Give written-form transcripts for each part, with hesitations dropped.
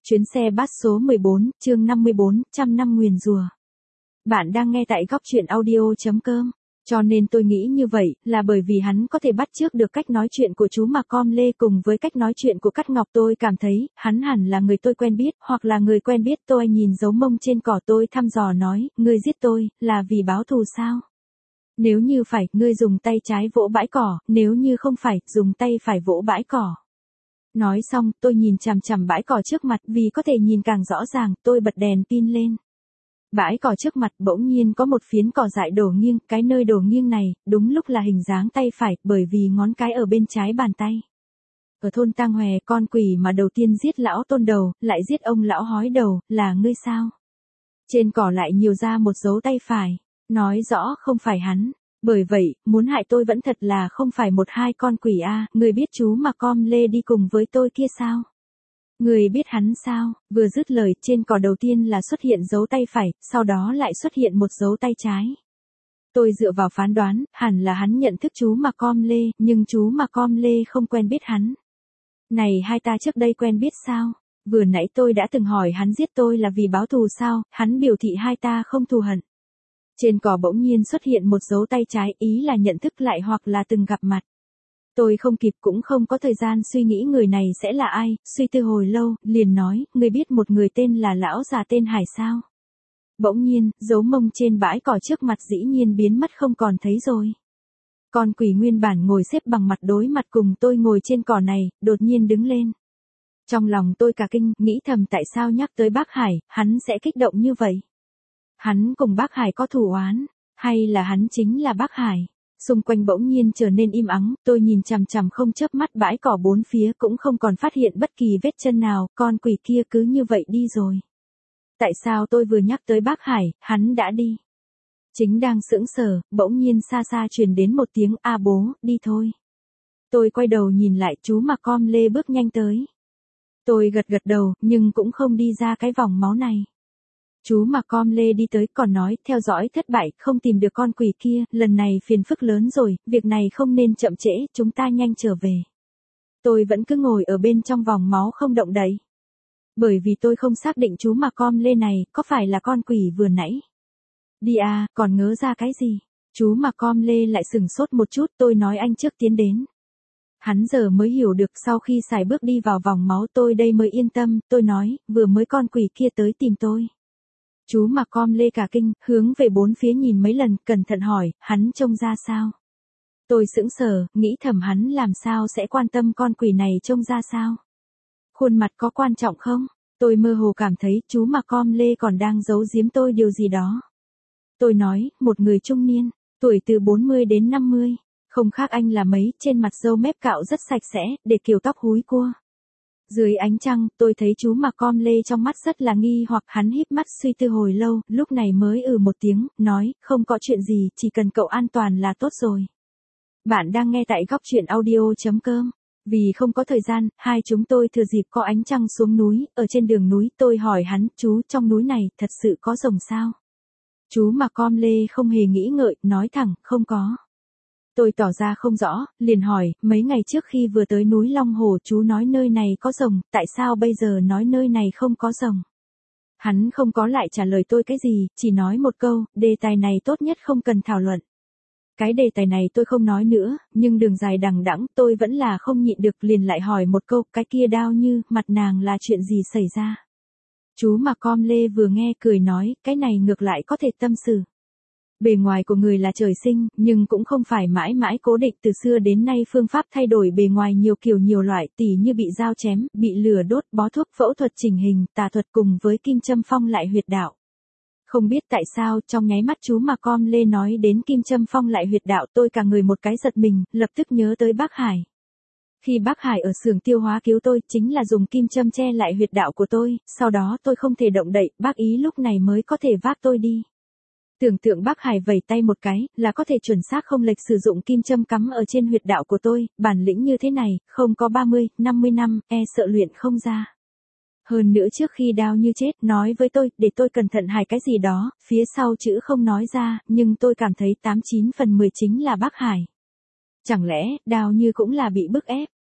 Chuyến xe bus số 14, chương 54, trăm năm nguyền rủa. Bạn đang nghe tại góc truyện audio.com. Cho nên tôi nghĩ như vậy, là bởi vì hắn có thể bắt chước được cách nói chuyện của chú Macom Lê cùng với cách nói chuyện của Cát Ngọc. Tôi cảm thấy, hắn hẳn là người tôi quen biết, hoặc là người quen biết. Tôi nhìn dấu mông trên cỏ, tôi thăm dò nói, ngươi giết tôi, là vì báo thù sao? Nếu như phải, ngươi dùng tay trái vỗ bãi cỏ, nếu như không phải, dùng tay phải vỗ bãi cỏ. Nói xong, tôi nhìn chằm chằm bãi cỏ trước mặt, vì có thể nhìn càng rõ ràng, tôi bật đèn pin lên. Bãi cỏ trước mặt bỗng nhiên có một phiến cỏ dại đổ nghiêng, cái nơi đổ nghiêng này, đúng lúc là hình dáng tay phải, bởi vì ngón cái ở bên trái bàn tay. Ở thôn Tang Hòe, con quỷ mà đầu tiên giết lão Tôn Đầu, lại giết ông lão Hói Đầu, là ngươi sao? Trên cỏ lại nhiều ra một dấu tay phải, nói rõ không phải hắn. Bởi vậy, muốn hại tôi vẫn thật là không phải một hai con quỷ a. Người biết chú Macom Lê đi cùng với tôi kia sao? Người biết hắn sao? Vừa dứt lời, trên cỏ đầu tiên là xuất hiện dấu tay phải, sau đó lại xuất hiện một dấu tay trái. Tôi dựa vào phán đoán, hẳn là hắn nhận thức chú Macom Lê, nhưng chú Macom Lê không quen biết hắn. Này, hai ta trước đây quen biết sao? Vừa nãy tôi đã từng hỏi hắn giết tôi là vì báo thù sao, hắn biểu thị hai ta không thù hận. Trên cỏ bỗng nhiên xuất hiện một dấu tay trái, ý là nhận thức lại hoặc là từng gặp mặt. Tôi không kịp cũng không có thời gian suy nghĩ người này sẽ là ai, suy tư hồi lâu, liền nói, ngươi biết một người tên là lão già tên Hải sao? Bỗng nhiên, dấu mông trên bãi cỏ trước mặt dĩ nhiên biến mất không còn thấy rồi. Con quỷ nguyên bản ngồi xếp bằng mặt đối mặt cùng tôi ngồi trên cỏ này, đột nhiên đứng lên. Trong lòng tôi cả kinh, nghĩ thầm tại sao nhắc tới bác Hải, hắn sẽ kích động như vậy? Hắn cùng bác Hải có thù oán, hay là hắn chính là bác Hải? Xung quanh bỗng nhiên trở nên im ắng, tôi nhìn chằm chằm không chớp mắt bãi cỏ bốn phía cũng không còn phát hiện bất kỳ vết chân nào, con quỷ kia cứ như vậy đi rồi. Tại sao tôi vừa nhắc tới bác Hải, hắn đã đi? Chính đang sững sờ, bỗng nhiên xa xa truyền đến một tiếng a bố, đi thôi. Tôi quay đầu nhìn lại, chú Macom Lê bước nhanh tới. Tôi gật gật đầu, nhưng cũng không đi ra cái vòng máu này. Chú Macom Lê đi tới còn nói, theo dõi thất bại, không tìm được con quỷ kia, lần này phiền phức lớn rồi, việc này không nên chậm trễ, chúng ta nhanh trở về. Tôi vẫn cứ ngồi ở bên trong vòng máu không động đậy. Bởi vì tôi không xác định chú Macom Lê này, có phải là con quỷ vừa nãy. Đi à, còn ngớ ra cái gì? Chú Macom Lê lại sừng sốt một chút, tôi nói anh trước tiến đến. Hắn giờ mới hiểu được, sau khi xài bước đi vào vòng máu tôi đây mới yên tâm, tôi nói, vừa mới con quỷ kia tới tìm tôi. Chú Macom Lê cả kinh, hướng về bốn phía nhìn mấy lần, cẩn thận hỏi, hắn trông ra sao? Tôi sững sờ, nghĩ thầm hắn làm sao sẽ quan tâm con quỷ này trông ra sao? Khuôn mặt có quan trọng không? Tôi mơ hồ cảm thấy chú Macom Lê còn đang giấu giếm tôi điều gì đó. Tôi nói, một người trung niên, tuổi từ 40 đến 50, không khác anh là mấy, trên mặt râu mép cạo rất sạch sẽ, để kiểu tóc húi cua. Dưới ánh trăng, tôi thấy chú Macom Lê trong mắt rất là nghi hoặc hắn híp mắt suy tư hồi lâu, lúc này mới một tiếng, nói, không có chuyện gì, chỉ cần cậu an toàn là tốt rồi. Bạn đang nghe tại góc truyện audio.com. Vì không có thời gian, hai chúng tôi thừa dịp có ánh trăng xuống núi, ở trên đường núi tôi hỏi hắn, chú trong núi này thật sự có rồng sao? Chú Macom Lê không hề nghĩ ngợi, nói thẳng, không có. Tôi tỏ ra không rõ, liền hỏi, mấy ngày trước khi vừa tới núi Long Hồ chú nói nơi này có rồng, tại sao bây giờ nói nơi này không có rồng? Hắn không có lại trả lời tôi cái gì, chỉ nói một câu, đề tài này tốt nhất không cần thảo luận. Cái đề tài này tôi không nói nữa, nhưng đường dài đằng đẵng tôi vẫn là không nhịn được liền lại hỏi một câu, cái kia Đao Như, mặt nàng là chuyện gì xảy ra? Chú Macom Lê vừa nghe cười nói, cái này ngược lại có thể tâm sự. Bề ngoài của người là trời sinh, nhưng cũng không phải mãi mãi cố định, từ xưa đến nay phương pháp thay đổi bề ngoài nhiều kiểu nhiều loại, tỉ như bị dao chém, bị lửa đốt, bó thuốc, phẫu thuật chỉnh hình, tà thuật cùng với kim châm phong lại huyệt đạo. Không biết tại sao, trong nháy mắt chú Macom Lê nói đến kim châm phong lại huyệt đạo tôi cả người một cái giật mình, lập tức nhớ tới bác Hải. Khi bác Hải ở xưởng tiêu hóa cứu tôi, chính là dùng kim châm che lại huyệt đạo của tôi, sau đó tôi không thể động đậy, bác ý lúc này mới có thể vác tôi đi. Tưởng tượng bác Hải vẩy tay một cái, là có thể chuẩn xác không lệch sử dụng kim châm cắm ở trên huyệt đạo của tôi, bản lĩnh như thế này, không có 30, 50 năm, sợ luyện không ra. Hơn nữa trước khi Đao Như chết, nói với tôi, để tôi cẩn thận hài cái gì đó, phía sau chữ không nói ra, nhưng tôi cảm thấy 89 phần 10 chính là bác Hải. Chẳng lẽ, Đao Như cũng là bị bức ép?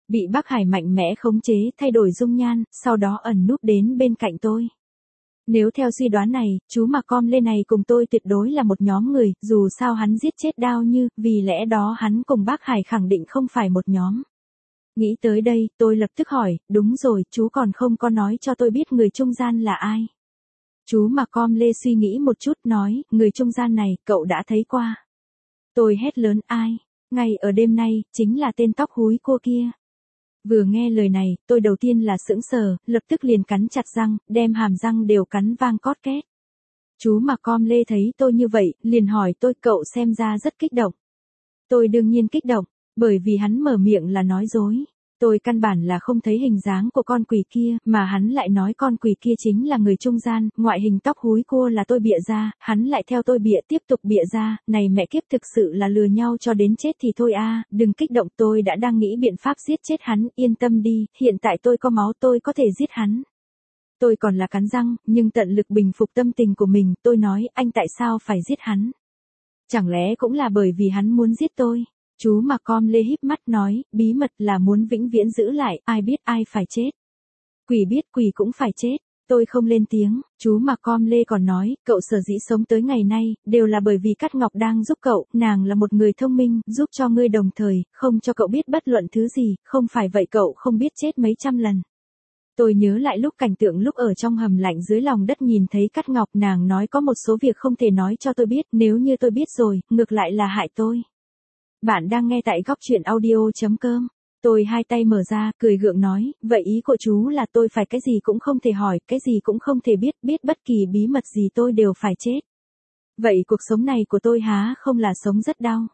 Bị Bắc Hải mạnh mẽ khống chế, thay đổi dung nhan, sau đó ẩn núp đến bên cạnh tôi. Nếu theo suy đoán này, chú Macom Lê này cùng tôi tuyệt đối là một nhóm người, dù sao hắn giết chết Đao Như, vì lẽ đó hắn cùng Bắc Hải khẳng định không phải một nhóm. Nghĩ tới đây, tôi lập tức hỏi, đúng rồi, chú còn không có nói cho tôi biết người trung gian là ai. Chú Macom Lê suy nghĩ một chút nói, người trung gian này, cậu đã thấy qua. Tôi hét lớn ai? Ngay ở đêm nay, chính là tên tóc húi cua kia. Vừa nghe lời này, tôi đầu tiên là sững sờ, lập tức liền cắn chặt răng, đem hàm răng đều cắn vang cót két. Chú Macom Lê thấy tôi như vậy, liền hỏi tôi cậu xem ra rất kích động. Tôi đương nhiên kích động, bởi vì hắn mở miệng là nói dối. Tôi căn bản là không thấy hình dáng của con quỷ kia, mà hắn lại nói con quỷ kia chính là người trung gian, ngoại hình tóc húi cua là tôi bịa ra, hắn lại theo tôi bịa tiếp tục bịa ra, này mẹ kiếp thực sự là lừa nhau cho đến chết thì thôi a, đừng kích động tôi đã đang nghĩ biện pháp giết chết hắn, yên tâm đi, hiện tại tôi có máu tôi có thể giết hắn. Tôi còn là cắn răng, nhưng tận lực bình phục tâm tình của mình, tôi nói anh tại sao phải giết hắn? Chẳng lẽ cũng là bởi vì hắn muốn giết tôi? Chú Macom Lê híp mắt nói, bí mật là muốn vĩnh viễn giữ lại, ai biết ai phải chết. Quỷ biết quỷ cũng phải chết. Tôi không lên tiếng, chú Macom Lê còn nói, cậu sở dĩ sống tới ngày nay, đều là bởi vì Cát Ngọc đang giúp cậu, nàng là một người thông minh, giúp cho ngươi đồng thời, không cho cậu biết bất luận thứ gì, không phải vậy cậu không biết chết mấy trăm lần. Tôi nhớ lại lúc cảnh tượng lúc ở trong hầm lạnh dưới lòng đất nhìn thấy Cát Ngọc, nàng nói có một số việc không thể nói cho tôi biết, nếu như tôi biết rồi, ngược lại là hại tôi. Bạn đang nghe tại góc truyện audio.com. Tôi hai tay mở ra, cười gượng nói, vậy ý của chú là tôi phải cái gì cũng không thể hỏi, cái gì cũng không thể biết, biết bất kỳ bí mật gì tôi đều phải chết. Vậy cuộc sống này của tôi há không là sống rất đau.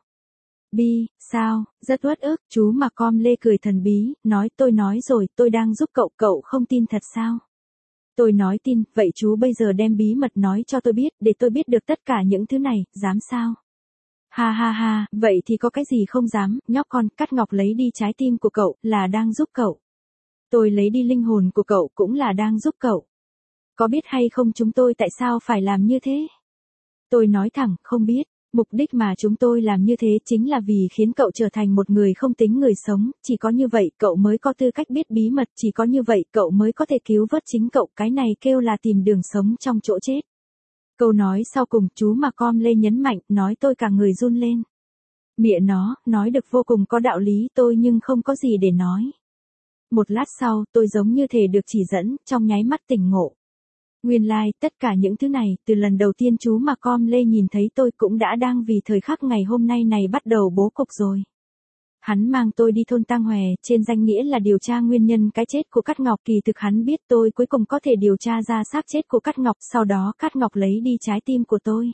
Bi, sao, rất uất ức, chú Macom Lê cười thần bí, nói tôi nói rồi, tôi đang giúp cậu, cậu không tin thật sao? Tôi nói tin, vậy chú bây giờ đem bí mật nói cho tôi biết, để tôi biết được tất cả những thứ này, dám sao? Ha ha ha, vậy thì có cái gì không dám, nhóc con, Cát Ngọc lấy đi trái tim của cậu, là đang giúp cậu. Tôi lấy đi linh hồn của cậu, cũng là đang giúp cậu. Có biết hay không chúng tôi tại sao phải làm như thế? Tôi nói thẳng, không biết, mục đích mà chúng tôi làm như thế chính là vì khiến cậu trở thành một người không tính người sống, chỉ có như vậy cậu mới có tư cách biết bí mật, chỉ có như vậy cậu mới có thể cứu vớt chính cậu, cái này kêu là tìm đường sống trong chỗ chết. Câu nói sau cùng chú Macom Lê nhấn mạnh, nói tôi cả người run lên. Mẹ nó, nói được vô cùng có đạo lý tôi nhưng không có gì để nói. Một lát sau, tôi giống như thể được chỉ dẫn, trong nháy mắt tỉnh ngộ. Nguyên lai, tất cả những thứ này, từ lần đầu tiên chú Macom Lê nhìn thấy tôi cũng đã đang vì thời khắc ngày hôm nay này bắt đầu bố cục rồi. Hắn mang tôi đi thôn Tang Hòe, trên danh nghĩa là điều tra nguyên nhân cái chết của Cát Ngọc, kỳ thực hắn biết tôi cuối cùng có thể điều tra ra xác chết của Cát Ngọc, sau đó Cát Ngọc lấy đi trái tim của tôi.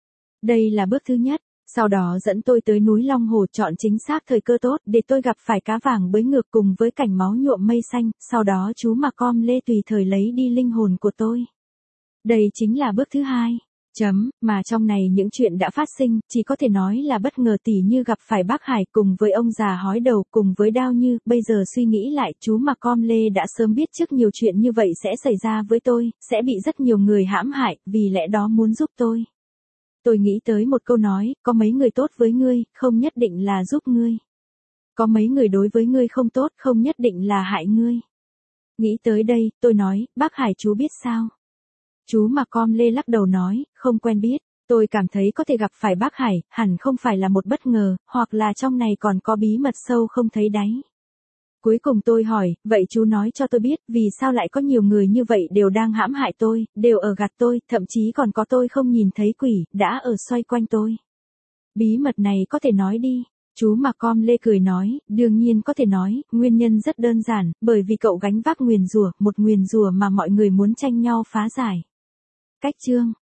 Đây là bước thứ nhất, sau đó dẫn tôi tới núi Long Hồ chọn chính xác thời cơ tốt để tôi gặp phải cá vàng bới ngược cùng với cảnh máu nhuộm mây xanh, sau đó chú Macom Lê tùy thời lấy đi linh hồn của tôi. Đây chính là bước thứ hai. Mà trong này những chuyện đã phát sinh, chỉ có thể nói là bất ngờ tỉ như gặp phải Bắc Hải cùng với ông già hói đầu cùng với Đao Như, bây giờ suy nghĩ lại chú Macom Lê đã sớm biết trước nhiều chuyện như vậy sẽ xảy ra với tôi, sẽ bị rất nhiều người hãm hại, vì lẽ đó muốn giúp tôi. Tôi nghĩ tới một câu nói, có mấy người tốt với ngươi, không nhất định là giúp ngươi. Có mấy người đối với ngươi không tốt, không nhất định là hại ngươi. Nghĩ tới đây, tôi nói, bác Hải chú biết sao? Chú Macom Lê lắc đầu nói, không quen biết, tôi cảm thấy có thể gặp phải bác Hải, hẳn không phải là một bất ngờ, hoặc là trong này còn có bí mật sâu không thấy đáy. Cuối cùng tôi hỏi, vậy chú nói cho tôi biết, vì sao lại có nhiều người như vậy đều đang hãm hại tôi, đều ở gạt tôi, thậm chí còn có tôi không nhìn thấy quỷ, đã ở xoay quanh tôi. Bí mật này có thể nói đi. Chú Macom Lê cười nói, đương nhiên có thể nói, nguyên nhân rất đơn giản, bởi vì cậu gánh vác nguyền rủa, một nguyền rủa mà mọi người muốn tranh nhau phá giải. Cách chương